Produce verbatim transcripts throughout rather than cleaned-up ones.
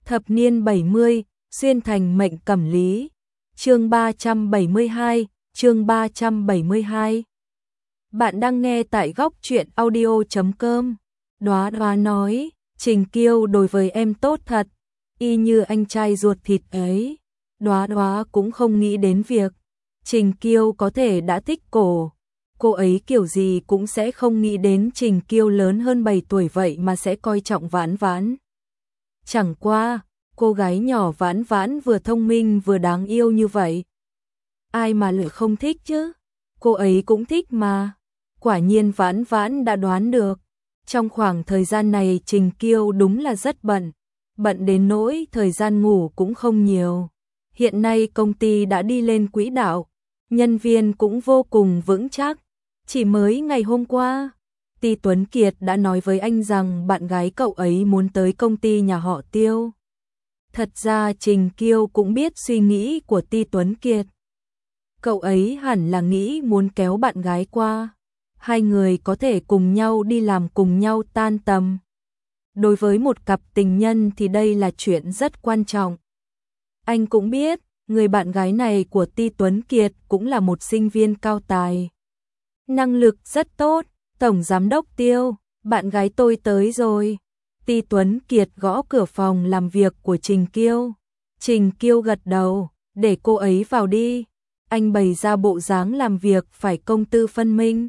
Thập niên bảy mươi, xuyên thành mệnh cẩm lý. Chương ba trăm bảy mươi hai, chương ba trăm bảy mươi hai. Bạn đang nghe tại góc truyện audio chấm com. Đóa Đóa nói, Trình Kiêu đối với em tốt thật, y như anh trai ruột thịt ấy. Đóa Đóa cũng không nghĩ đến việc Trình Kiêu có thể đã thích cô. Cô ấy kiểu gì cũng sẽ không nghĩ đến Trình Kiêu lớn hơn bảy tuổi vậy mà sẽ coi trọng Vãn Vãn. Chẳng qua, cô gái nhỏ Vãn Vãn vừa thông minh vừa đáng yêu như vậy. Ai mà lại không thích chứ? Cô ấy cũng thích mà. Quả nhiên Vãn Vãn đã đoán được. Trong khoảng thời gian này Trình Kiêu đúng là rất bận. Bận đến nỗi thời gian ngủ cũng không nhiều. Hiện nay công ty đã đi lên quỹ đạo. Nhân viên cũng vô cùng vững chắc. Chỉ mới ngày hôm qua, Ti Tuấn Kiệt đã nói với anh rằng bạn gái cậu ấy muốn tới công ty nhà họ Tiêu. Thật ra Trình Kiêu cũng biết suy nghĩ của Ti Tuấn Kiệt. Cậu ấy hẳn là nghĩ muốn kéo bạn gái qua. Hai người có thể cùng nhau đi làm, cùng nhau tan tầm. Đối với một cặp tình nhân thì đây là chuyện rất quan trọng. Anh cũng biết, người bạn gái này của Ti Tuấn Kiệt cũng là một sinh viên cao tài. Năng lực rất tốt. Tổng giám đốc Tiêu, bạn gái tôi tới rồi. Ti Tuấn Kiệt gõ cửa phòng làm việc của Trình Kiêu. Trình Kiêu gật đầu, để cô ấy vào đi. Anh bày ra bộ dáng làm việc phải công tư phân minh.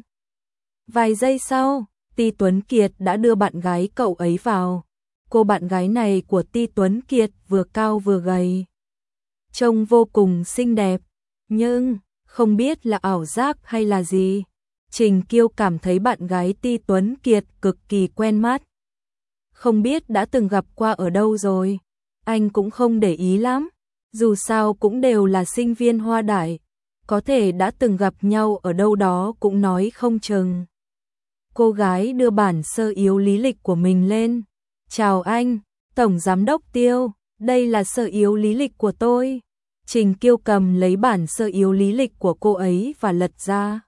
Vài giây sau, Ti Tuấn Kiệt đã đưa bạn gái cậu ấy vào. Cô bạn gái này của Ti Tuấn Kiệt vừa cao vừa gầy, trông vô cùng xinh đẹp, nhưng không biết là ảo giác hay là gì. Trình Kiêu cảm thấy bạn gái Ti Tuấn Kiệt cực kỳ quen mắt. Không biết đã từng gặp qua ở đâu rồi. Anh cũng không để ý lắm. Dù sao cũng đều là sinh viên Hoa Đại. Có thể đã từng gặp nhau ở đâu đó cũng nói không chừng. Cô gái đưa bản sơ yếu lý lịch của mình lên. Chào anh, Tổng Giám đốc Tiêu. Đây là sơ yếu lý lịch của tôi. Trình Kiêu cầm lấy bản sơ yếu lý lịch của cô ấy và lật ra.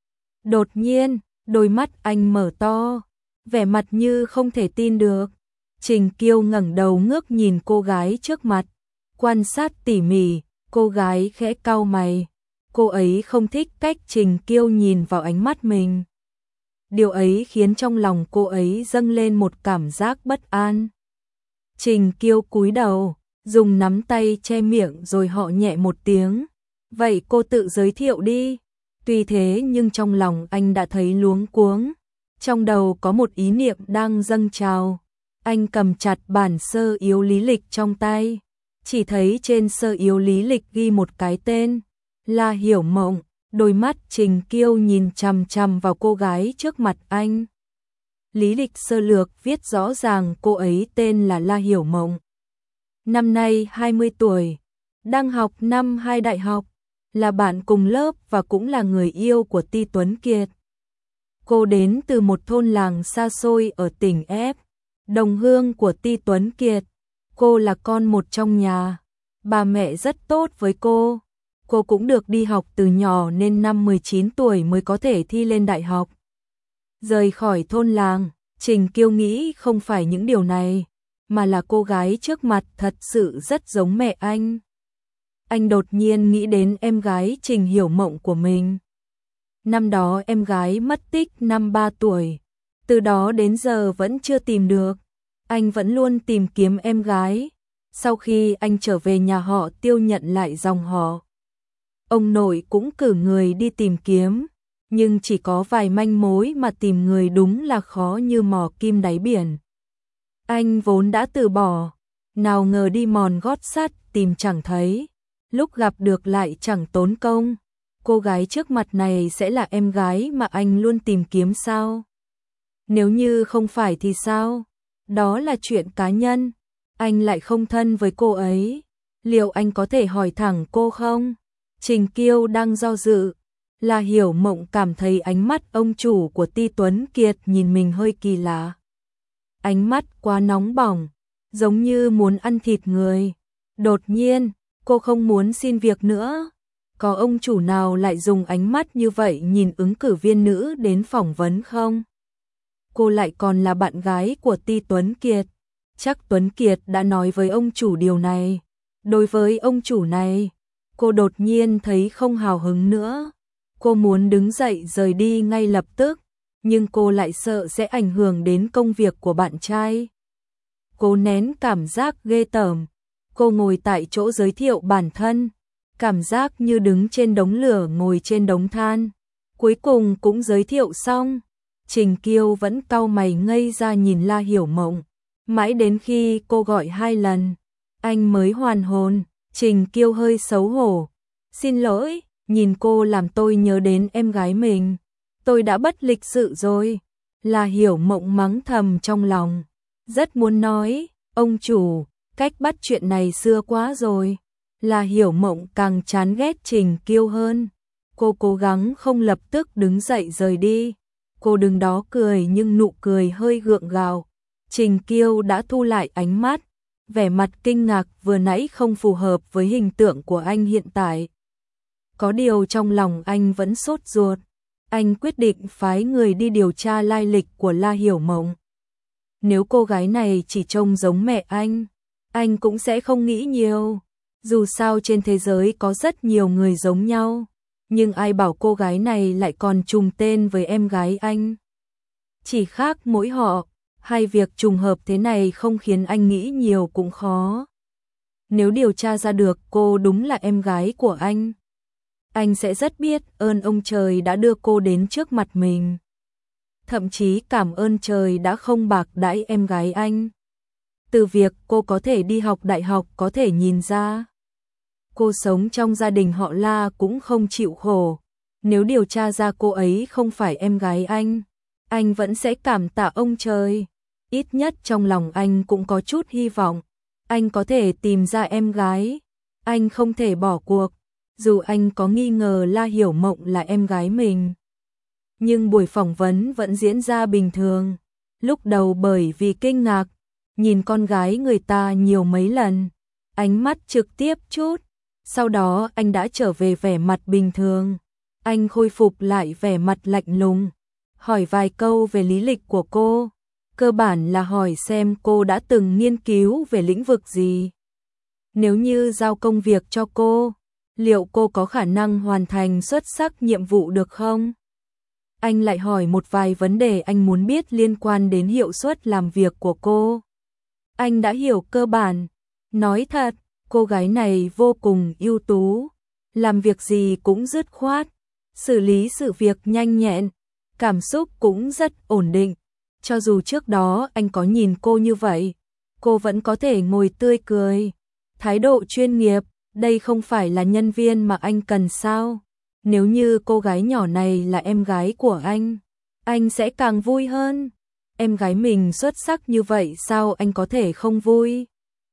Đột nhiên, đôi mắt anh mở to, vẻ mặt như không thể tin được. Trình Kiêu ngẩng đầu ngước nhìn cô gái trước mặt, quan sát tỉ mỉ, cô gái khẽ cau mày. Cô ấy không thích cách Trình Kiêu nhìn vào ánh mắt mình. Điều ấy khiến trong lòng cô ấy dâng lên một cảm giác bất an. Trình Kiêu cúi đầu, dùng nắm tay che miệng rồi họ nhẹ một tiếng. Vậy cô tự giới thiệu đi. Tuy thế nhưng trong lòng anh đã thấy luống cuống. Trong đầu có một ý niệm đang dâng trào. Anh cầm chặt bản sơ yếu lý lịch trong tay. Chỉ thấy trên sơ yếu lý lịch ghi một cái tên. La Hiểu Mộng. Đôi mắt Trình Kiêu nhìn chằm chằm vào cô gái trước mặt anh. Lý lịch sơ lược viết rõ ràng cô ấy tên là La Hiểu Mộng. Năm nay hai mươi tuổi. Đang học năm hai đại học. Là bạn cùng lớp và cũng là người yêu của Ti Tuấn Kiệt. Cô đến từ một thôn làng xa xôi ở tỉnh F, đồng hương của Ti Tuấn Kiệt. Cô là con một trong nhà. Bà mẹ rất tốt với cô. Cô cũng được đi học từ nhỏ nên năm mười chín tuổi mới có thể thi lên đại học. Rời khỏi thôn làng, Trình Kiêu nghĩ không phải những điều này, mà là cô gái trước mặt thật sự rất giống mẹ anh. Anh đột nhiên nghĩ đến em gái Trình Hiểu Mộng của mình. Năm đó em gái mất tích năm ba tuổi. Từ đó đến giờ vẫn chưa tìm được. Anh vẫn luôn tìm kiếm em gái. Sau khi anh trở về nhà họ Tiêu nhận lại dòng họ, ông nội cũng cử người đi tìm kiếm. Nhưng chỉ có vài manh mối mà tìm người đúng là khó như mò kim đáy biển. Anh vốn đã từ bỏ. Nào ngờ đi mòn gót sắt tìm chẳng thấy. Lúc gặp được lại chẳng tốn công. Cô gái trước mặt này sẽ là em gái mà anh luôn tìm kiếm sao? Nếu như không phải thì sao? Đó là chuyện cá nhân. Anh lại không thân với cô ấy. Liệu anh có thể hỏi thẳng cô không? Trình Kiêu đang do dự. La Hiểu Mộng cảm thấy ánh mắt ông chủ của Ti Tuấn Kiệt nhìn mình hơi kỳ lạ. Ánh mắt quá nóng bỏng, giống như muốn ăn thịt người. Đột nhiên, cô không muốn xin việc nữa. Có ông chủ nào lại dùng ánh mắt như vậy nhìn ứng cử viên nữ đến phỏng vấn không? Cô lại còn là bạn gái của Ti Tuấn Kiệt. chắc Tuấn Kiệt đã nói với ông chủ điều này. Đối với ông chủ này, cô đột nhiên thấy không hào hứng nữa. Cô muốn đứng dậy rời đi ngay lập tức, nhưng cô lại sợ sẽ ảnh hưởng đến công việc của bạn trai. Cô nén cảm giác ghê tởm, cô ngồi tại chỗ giới thiệu bản thân, cảm giác như đứng trên đống lửa ngồi trên đống than. Cuối cùng cũng giới thiệu xong, Trình Kiêu vẫn cau mày ngây ra nhìn La Hiểu Mộng, mãi đến khi cô gọi hai lần, anh mới hoàn hồn. Trình Kiêu hơi xấu hổ, xin lỗi, nhìn cô làm tôi nhớ đến em gái mình, tôi đã bất lịch sự rồi. La Hiểu Mộng mắng thầm trong lòng, rất muốn nói, ông chủ, cách bắt chuyện này xưa quá rồi. La Hiểu Mộng càng chán ghét Trình Kiêu hơn. Cô cố gắng không lập tức đứng dậy rời đi. Cô đứng đó cười nhưng nụ cười hơi gượng gạo. Trình Kiêu đã thu lại ánh mắt, vẻ mặt kinh ngạc vừa nãy không phù hợp với hình tượng của anh hiện tại. Có điều trong lòng anh vẫn sốt ruột. Anh quyết định phái người đi điều tra lai lịch của La Hiểu Mộng. Nếu cô gái này chỉ trông giống mẹ anh, anh cũng sẽ không nghĩ nhiều. Dù sao trên thế giới có rất nhiều người giống nhau, nhưng ai bảo cô gái này lại còn trùng tên với em gái anh. Chỉ khác mỗi họ, hai việc trùng hợp thế này không khiến anh nghĩ nhiều cũng khó. Nếu điều tra ra được cô đúng là em gái của anh, anh sẽ rất biết ơn ông trời đã đưa cô đến trước mặt mình. Thậm chí cảm ơn trời đã không bạc đãi em gái anh. Từ việc cô có thể đi học đại học có thể nhìn ra, cô sống trong gia đình họ La cũng không chịu khổ. Nếu điều tra ra cô ấy không phải em gái anh, anh vẫn sẽ cảm tạ ông trời. Ít nhất trong lòng anh cũng có chút hy vọng, anh có thể tìm ra em gái. Anh không thể bỏ cuộc, dù anh có nghi ngờ La Hiểu Mộng là em gái mình. Nhưng buổi phỏng vấn vẫn diễn ra bình thường. Lúc đầu bởi vì kinh ngạc, nhìn con gái người ta nhiều mấy lần, ánh mắt trực tiếp chút. Sau đó anh đã trở về vẻ mặt bình thường. Anh khôi phục lại vẻ mặt lạnh lùng, hỏi vài câu về lý lịch của cô. Cơ bản là hỏi xem cô đã từng nghiên cứu về lĩnh vực gì. Nếu như giao công việc cho cô, liệu cô có khả năng hoàn thành xuất sắc nhiệm vụ được không? Anh lại hỏi một vài vấn đề anh muốn biết liên quan đến hiệu suất làm việc của cô. Anh đã hiểu cơ bản. Nói thật, cô gái này vô cùng ưu tú, làm việc gì cũng dứt khoát, xử lý sự việc nhanh nhẹn, cảm xúc cũng rất ổn định. Cho dù trước đó anh có nhìn cô như vậy, cô vẫn có thể ngồi tươi cười. Thái độ chuyên nghiệp, đây không phải là nhân viên mà anh cần sao? Nếu như cô gái nhỏ này là em gái của anh, anh sẽ càng vui hơn. Em gái mình xuất sắc như vậy sao anh có thể không vui?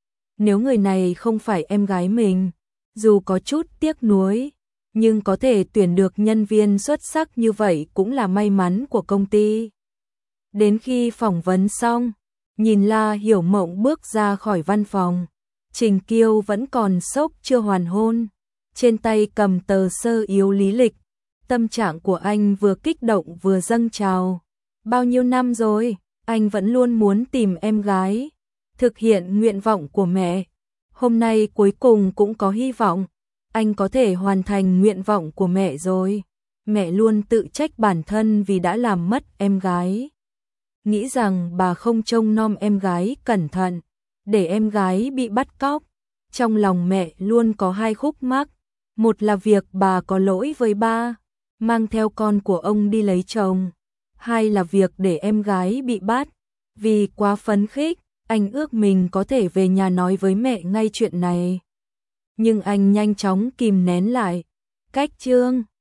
Nếu người này không phải em gái mình, dù có chút tiếc nuối, nhưng có thể tuyển được nhân viên xuất sắc như vậy cũng là may mắn của công ty. Đến khi phỏng vấn xong, nhìn La Hiểu Mộng bước ra khỏi văn phòng, Trình Kiêu vẫn còn sốc chưa hoàn hôn, trên tay cầm tờ sơ yếu lý lịch. Tâm trạng của anh vừa kích động vừa dâng trào. Bao nhiêu năm rồi, anh vẫn luôn muốn tìm em gái, thực hiện nguyện vọng của mẹ. Hôm nay cuối cùng cũng có hy vọng, anh có thể hoàn thành nguyện vọng của mẹ rồi. Mẹ luôn tự trách bản thân vì đã làm mất em gái. Nghĩ rằng bà không trông nom em gái cẩn thận, để em gái bị bắt cóc. Trong lòng mẹ luôn có hai khúc mắc. Một là việc bà có lỗi với ba, mang theo con của ông đi lấy chồng. Hai là việc để em gái bị bắt. Vì quá phấn khích, anh ước mình có thể về nhà nói với mẹ ngay chuyện này. Nhưng anh nhanh chóng kìm nén lại. Cách chương